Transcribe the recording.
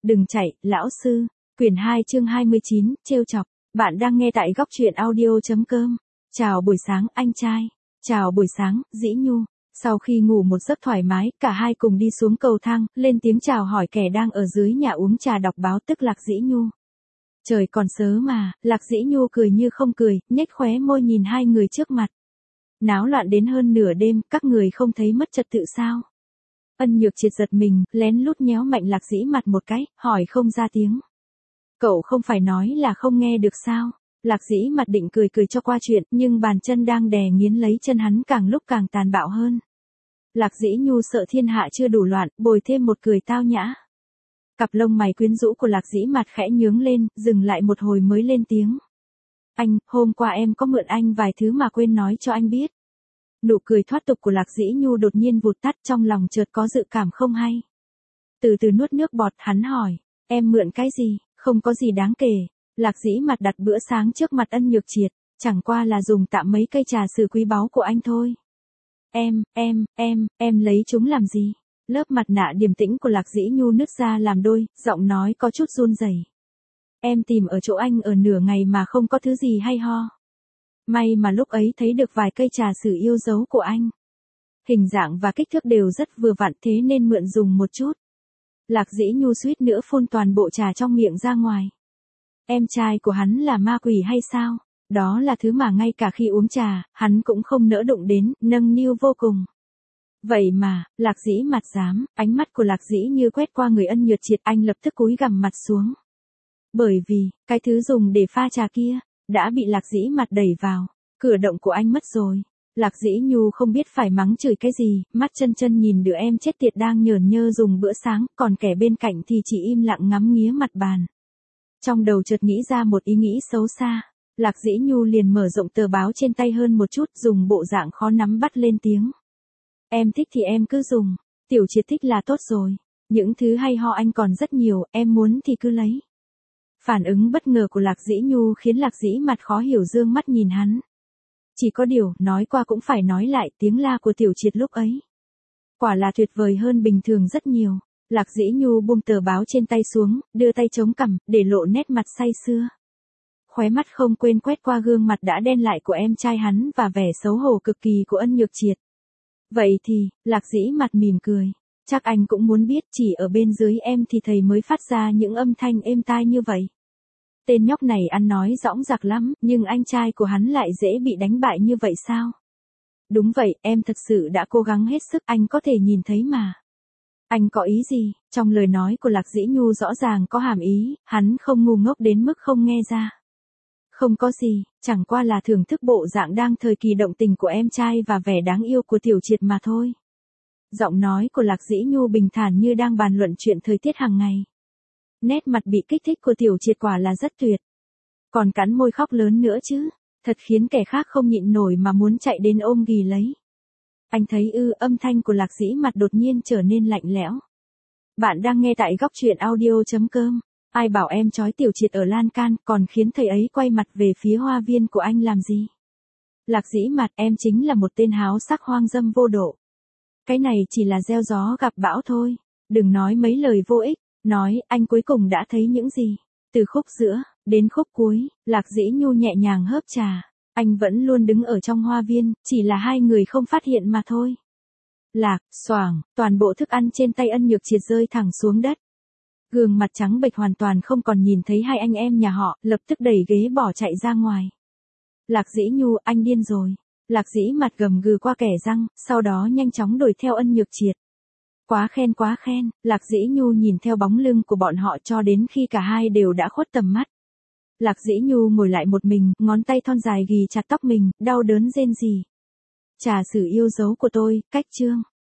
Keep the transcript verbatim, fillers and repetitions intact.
Đừng chạy, lão sư. Quyển hai chương hai mươi chín, trêu chọc. Bạn đang nghe tại góc truyện audio.com. Chào buổi sáng anh trai. Chào buổi sáng, Dĩ Nhu. Sau khi ngủ một giấc thoải mái, cả hai cùng đi xuống cầu thang, lên tiếng chào hỏi kẻ đang ở dưới nhà uống trà đọc báo tức Lạc Dĩ Nhu. Trời còn sớm mà, Lạc Dĩ Nhu cười như không cười, nhếch khóe môi nhìn hai người trước mặt. Náo loạn đến hơn nửa đêm, các người không thấy mất trật tự sao? Ân Nhược Triệt giật mình, lén lút nhéo mạnh Lạc Dĩ mặt một cái, hỏi không ra tiếng. Cậu không phải nói là không nghe được sao? Lạc Dĩ mặt định cười cười cho qua chuyện, nhưng bàn chân đang đè nghiến lấy chân hắn càng lúc càng tàn bạo hơn. Lạc Dĩ Nhu sợ thiên hạ chưa đủ loạn, bồi thêm một cười tao nhã. Cặp lông mày quyến rũ của Lạc Dĩ mặt khẽ nhướng lên, dừng lại một hồi mới lên tiếng. Anh, hôm qua em có mượn anh vài thứ mà quên nói cho anh biết. Nụ cười thoát tục của Lạc Dĩ Nhu đột nhiên vụt tắt, trong lòng chợt có dự cảm không hay. Từ từ nuốt nước bọt, hắn hỏi, em mượn cái gì? Không có gì đáng kể. Lạc Dĩ mặt đặt bữa sáng trước mặt Ân Nhược Triệt, chẳng qua là dùng tạm mấy cây trà sử quý báu của anh thôi. Em, em, em, em lấy chúng làm gì? Lớp mặt nạ điềm tĩnh của Lạc Dĩ Nhu nứt ra làm đôi, giọng nói có chút run rẩy. Em tìm ở chỗ anh ở nửa ngày mà không có thứ gì hay ho. May mà lúc ấy thấy được vài cây trà sử yêu dấu của anh. Hình dạng và kích thước đều rất vừa vặn, thế nên mượn dùng một chút. Lạc Dĩ Nhu suýt nữa phun toàn bộ trà trong miệng ra ngoài. Em trai của hắn là ma quỷ hay sao? Đó là thứ mà ngay cả khi uống trà, hắn cũng không nỡ đụng đến, nâng niu vô cùng. Vậy mà, Lạc Dĩ mặt dám, ánh mắt của Lạc Dĩ như quét qua người Ân Nhược Triệt, anh lập tức cúi gằm mặt xuống. Bởi vì, cái thứ dùng để pha trà kia, đã bị Lạc Dĩ mặt đẩy vào, cửa động của anh mất rồi. Lạc Dĩ Nhu không biết phải mắng chửi cái gì, mắt chân chân nhìn đứa em chết tiệt đang nhởn nhơ dùng bữa sáng, còn kẻ bên cạnh thì chỉ im lặng ngắm nghía mặt bàn. Trong đầu chợt nghĩ ra một ý nghĩ xấu xa, Lạc Dĩ Nhu liền mở rộng tờ báo trên tay hơn một chút, dùng bộ dạng khó nắm bắt lên tiếng. Em thích thì em cứ dùng, Tiểu Triệt thích là tốt rồi, những thứ hay ho anh còn rất nhiều, em muốn thì cứ lấy. Phản ứng bất ngờ của Lạc Dĩ Nhu khiến Lạc Dĩ mặt khó hiểu dương mắt nhìn hắn. Chỉ có điều, nói qua cũng phải nói lại, tiếng la của Tiểu Triệt lúc ấy. Quả là tuyệt vời hơn bình thường rất nhiều. Lạc Dĩ Nhu buông tờ báo trên tay xuống, đưa tay chống cằm, để lộ nét mặt say sưa. Khóe mắt không quên quét qua gương mặt đã đen lại của em trai hắn và vẻ xấu hổ cực kỳ của Ân Nhược Triệt. Vậy thì, Lạc Dĩ mặt mỉm cười. Chắc anh cũng muốn biết, chỉ ở bên dưới em thì thầy mới phát ra những âm thanh êm tai như vậy. Tên nhóc này ăn nói dõng dạc lắm, nhưng anh trai của hắn lại dễ bị đánh bại như vậy sao? Đúng vậy, em thật sự đã cố gắng hết sức, anh có thể nhìn thấy mà. Anh có ý gì? Trong lời nói của Lạc Dĩ Nhu rõ ràng có hàm ý, hắn không ngu ngốc đến mức không nghe ra. Không có gì, chẳng qua là thưởng thức bộ dạng đang thời kỳ động tình của em trai và vẻ đáng yêu của Tiểu Triệt mà thôi. Giọng nói của Lạc Dĩ Nhu bình thản như đang bàn luận chuyện thời tiết hàng ngày. Nét mặt bị kích thích của Tiểu Triệt quả là rất tuyệt. Còn cắn môi khóc lớn nữa chứ, thật khiến kẻ khác không nhịn nổi mà muốn chạy đến ôm ghì lấy. Anh thấy ư? Âm thanh của Lạc Dĩ mặt đột nhiên trở nên lạnh lẽo. Bạn đang nghe tại góc truyện audio.com. Ai bảo em trói Tiểu Triệt ở lan can, còn khiến thầy ấy quay mặt về phía hoa viên của anh làm gì? Lạc Dĩ mặt, em chính là một tên háo sắc hoang dâm vô độ. Cái này chỉ là gieo gió gặp bão thôi. Đừng nói mấy lời vô ích. Nói, anh cuối cùng đã thấy những gì? Từ khúc giữa, đến khúc cuối, Lạc Dĩ Nhu nhẹ nhàng hớp trà. Anh vẫn luôn đứng ở trong hoa viên, chỉ là hai người không phát hiện mà thôi. Lạc, xoảng, toàn bộ thức ăn trên tay Ân Nhược Triệt rơi thẳng xuống đất. Gương mặt trắng bệch hoàn toàn không còn nhìn thấy hai anh em nhà họ, lập tức đẩy ghế bỏ chạy ra ngoài. Lạc Dĩ Nhu, anh điên rồi. Lạc Dĩ mặt gầm gừ qua kẻ răng, sau đó nhanh chóng đuổi theo Ân Nhược Triệt. Quá khen quá khen, Lạc Dĩ Nhu nhìn theo bóng lưng của bọn họ cho đến khi cả hai đều đã khuất tầm mắt. Lạc Dĩ Nhu ngồi lại một mình, ngón tay thon dài ghì chặt tóc mình, đau đớn rên rỉ. Trà sử yêu dấu của tôi, cách chương.